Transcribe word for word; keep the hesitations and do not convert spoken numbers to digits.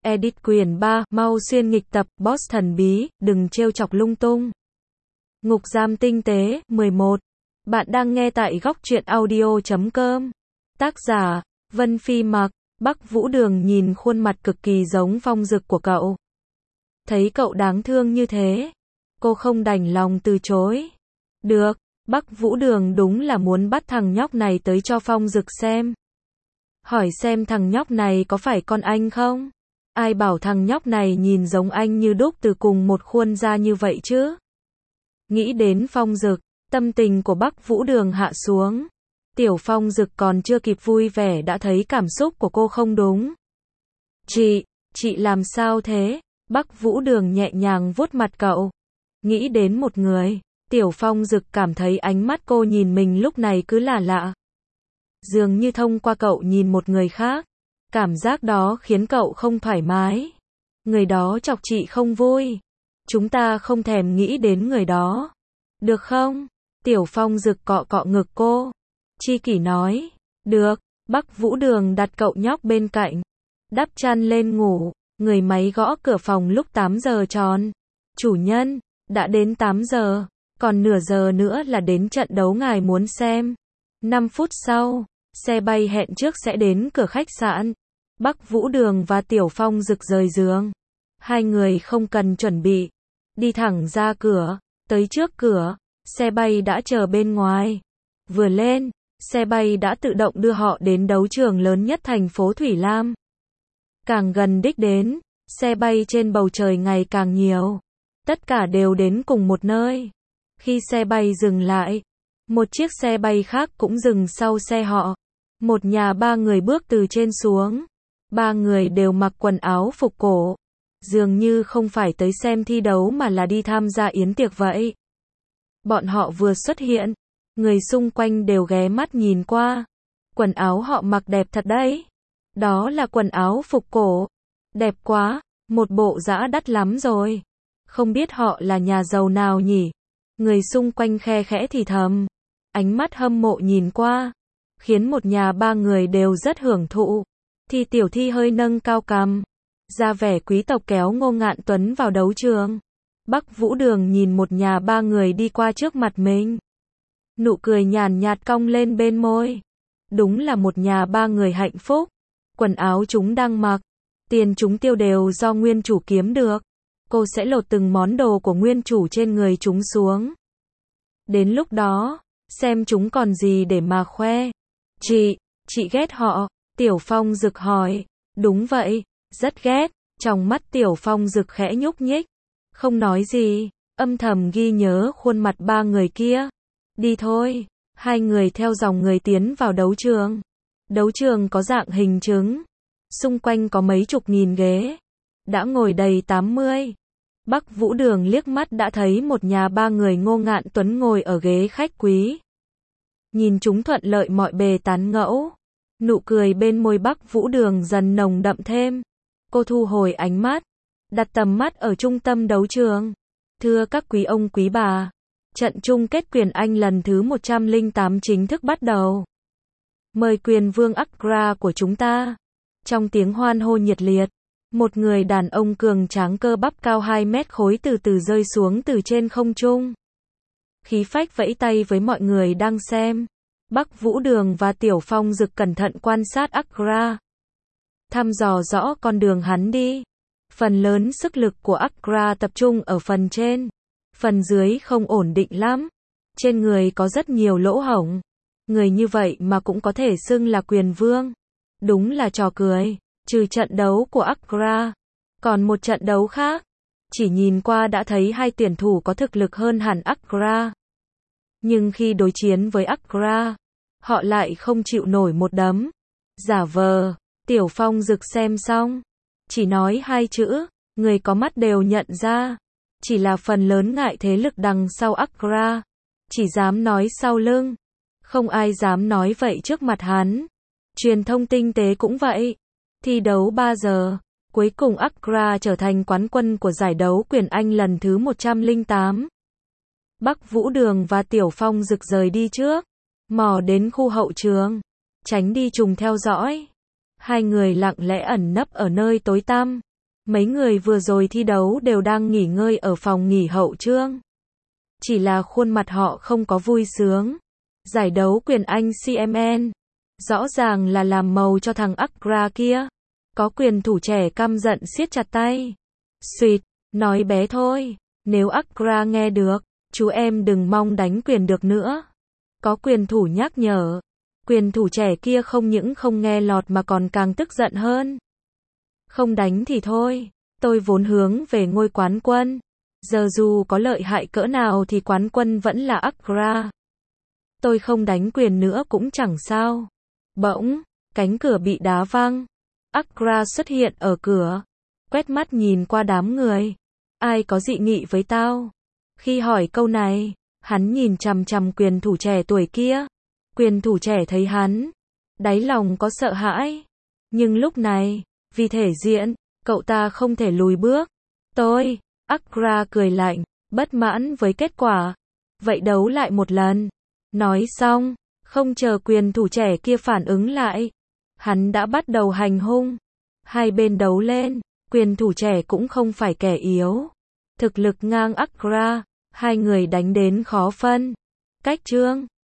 Edit quyển ba, mau xuyên nghịch tập, boss thần bí, đừng trêu chọc lung tung. Ngục giam tinh tế, mười một. Bạn đang nghe tại góc truyện audio chấm com. Tác giả, Vân Phi Mặc. Bắc Vũ Đường nhìn khuôn mặt cực kỳ giống Phong Dực của cậu. Thấy cậu đáng thương như thế, cô không đành lòng từ chối. Được, Bắc Vũ Đường đúng là muốn bắt thằng nhóc này tới cho Phong Dực xem. Hỏi xem thằng nhóc này có phải con anh không? Ai bảo thằng nhóc này nhìn giống anh như đúc từ cùng một khuôn ra như vậy chứ? Nghĩ đến Phong Dực, tâm tình của Bắc Vũ Đường hạ xuống. Tiểu Phong Dực còn chưa kịp vui vẻ đã thấy cảm xúc của cô không đúng. Chị, chị làm sao thế? Bắc Vũ Đường nhẹ nhàng vuốt mặt cậu. Nghĩ đến một người, Tiểu Phong Dực cảm thấy ánh mắt cô nhìn mình lúc này cứ là lạ. Dường như thông qua cậu nhìn một người khác. Cảm giác đó khiến cậu không thoải mái. Người đó chọc chị không vui. Chúng ta không thèm nghĩ đến người đó. Được không? Tiểu Phong Dực cọ cọ ngực cô. Chi Kỷ nói. Được. Bắc Vũ Đường đặt cậu nhóc bên cạnh. Đắp chăn lên ngủ. Người máy gõ cửa phòng lúc tám giờ tròn. Chủ nhân, đã đến tám giờ. Còn nửa giờ nữa là đến trận đấu ngài muốn xem. năm phút sau, xe bay hẹn trước sẽ đến cửa khách sạn. Bắc Vũ Đường và Tiểu Phong Dực rời giường. Hai người không cần chuẩn bị. Đi thẳng ra cửa. Tới trước cửa, xe bay đã chờ bên ngoài. Vừa lên, xe bay đã tự động đưa họ đến đấu trường lớn nhất thành phố Thủy Lam. Càng gần đích đến, xe bay trên bầu trời ngày càng nhiều. Tất cả đều đến cùng một nơi. Khi xe bay dừng lại, một chiếc xe bay khác cũng dừng sau xe họ. Một nhà ba người bước từ trên xuống. Ba người đều mặc quần áo phục cổ. Dường như không phải tới xem thi đấu mà là đi tham gia yến tiệc vậy. Bọn họ vừa xuất hiện, người xung quanh đều ghé mắt nhìn qua. Quần áo họ mặc đẹp thật đấy. Đó là quần áo phục cổ. Đẹp quá, một bộ dã đắt lắm rồi. Không biết họ là nhà giàu nào nhỉ? Người xung quanh khe khẽ thì thầm. Ánh mắt hâm mộ nhìn qua, khiến một nhà ba người đều rất hưởng thụ. Thì Tiểu Thi hơi nâng cao cằm, ra vẻ quý tộc kéo Ngô Ngạn Tuấn vào đấu trường. Bắc Vũ Đường nhìn một nhà ba người đi qua trước mặt mình. Nụ cười nhàn nhạt cong lên bên môi. Đúng là một nhà ba người hạnh phúc. Quần áo chúng đang mặc, tiền chúng tiêu đều do nguyên chủ kiếm được. Cô sẽ lột từng món đồ của nguyên chủ trên người chúng xuống. Đến lúc đó, xem chúng còn gì để mà khoe. Chị, chị ghét họ. Tiểu Phong Dực hỏi. Đúng vậy, rất ghét. Trong mắt Tiểu Phong Dực khẽ nhúc nhích. Không nói gì, âm thầm ghi nhớ khuôn mặt ba người kia. Đi thôi. Hai người theo dòng người tiến vào đấu trường. Đấu trường có dạng hình trứng. Xung quanh có mấy chục nghìn ghế. Đã ngồi đầy tám mươi. Bắc Vũ Đường liếc mắt đã thấy một nhà ba người Ngô Ngạn Tuấn ngồi ở ghế khách quý. Nhìn chúng thuận lợi mọi bề tán gẫu. Nụ cười bên môi Bắc Vũ Đường dần nồng đậm thêm. Cô thu hồi ánh mắt, đặt tầm mắt ở trung tâm đấu trường. Thưa các quý ông quý bà, trận chung kết quyền Anh lần thứ một trăm lẻ tám chính thức bắt đầu. Mời quyền vương Accra của chúng ta. Trong tiếng hoan hô nhiệt liệt, một người đàn ông cường tráng cơ bắp cao hai mét khối từ từ rơi xuống từ trên không trung. Khí phách vẫy tay với mọi người đang xem. Bắc Vũ Đường và Tiểu Phong Dực cẩn thận quan sát Accra. Thăm dò rõ con đường hắn đi. Phần lớn sức lực của Accra tập trung ở phần trên. Phần dưới không ổn định lắm. Trên người có rất nhiều lỗ hổng. Người như vậy mà cũng có thể xưng là quyền vương. Đúng là trò cười. Trừ trận đấu của Accra, còn một trận đấu khác. Chỉ nhìn qua đã thấy hai tuyển thủ có thực lực hơn hẳn Accra. Nhưng khi đối chiến với Accra, họ lại không chịu nổi một đấm. Giả vờ. Tiểu Phong Dực xem xong, chỉ nói hai chữ, người có mắt đều nhận ra. Chỉ là phần lớn ngại thế lực đằng sau Accra, chỉ dám nói sau lưng. Không ai dám nói vậy trước mặt hắn. Truyền thông tinh tế cũng vậy. Thi đấu ba giờ, cuối cùng Accra trở thành quán quân của giải đấu quyền Anh lần thứ một trăm lẻ tám. Bắc Vũ Đường và Tiểu Phong Dực rời đi trước, mò đến khu hậu trường, tránh đi trùng theo dõi. Hai người lặng lẽ ẩn nấp ở nơi tối tăm. Mấy người vừa rồi thi đấu đều đang nghỉ ngơi ở phòng nghỉ hậu trương. Chỉ là khuôn mặt họ không có vui sướng. Giải đấu quyền Anh xê em en. Rõ ràng là làm màu cho thằng Accra kia. Có quyền thủ trẻ căm giận siết chặt tay. Xuyệt, nói bé thôi. Nếu Accra nghe được, chú em đừng mong đánh quyền được nữa. Có quyền thủ nhắc nhở. Quyền thủ trẻ kia không những không nghe lọt mà còn càng tức giận hơn. Không đánh thì thôi. Tôi vốn hướng về ngôi quán quân. Giờ dù có lợi hại cỡ nào thì quán quân vẫn là Accra. Tôi không đánh quyền nữa cũng chẳng sao. Bỗng, cánh cửa bị đá văng. Accra xuất hiện ở cửa. Quét mắt nhìn qua đám người. Ai có dị nghị với tao? Khi hỏi câu này, hắn nhìn chằm chằm quyền thủ trẻ tuổi kia. Quyền thủ trẻ thấy hắn, đáy lòng có sợ hãi. Nhưng lúc này, vì thể diện, cậu ta không thể lùi bước. Tôi, Accra cười lạnh, bất mãn với kết quả. Vậy đấu lại một lần. Nói xong, không chờ quyền thủ trẻ kia phản ứng lại. Hắn đã bắt đầu hành hung. Hai bên đấu lên, quyền thủ trẻ cũng không phải kẻ yếu. Thực lực ngang Accra, hai người đánh đến khó phân. Cách chương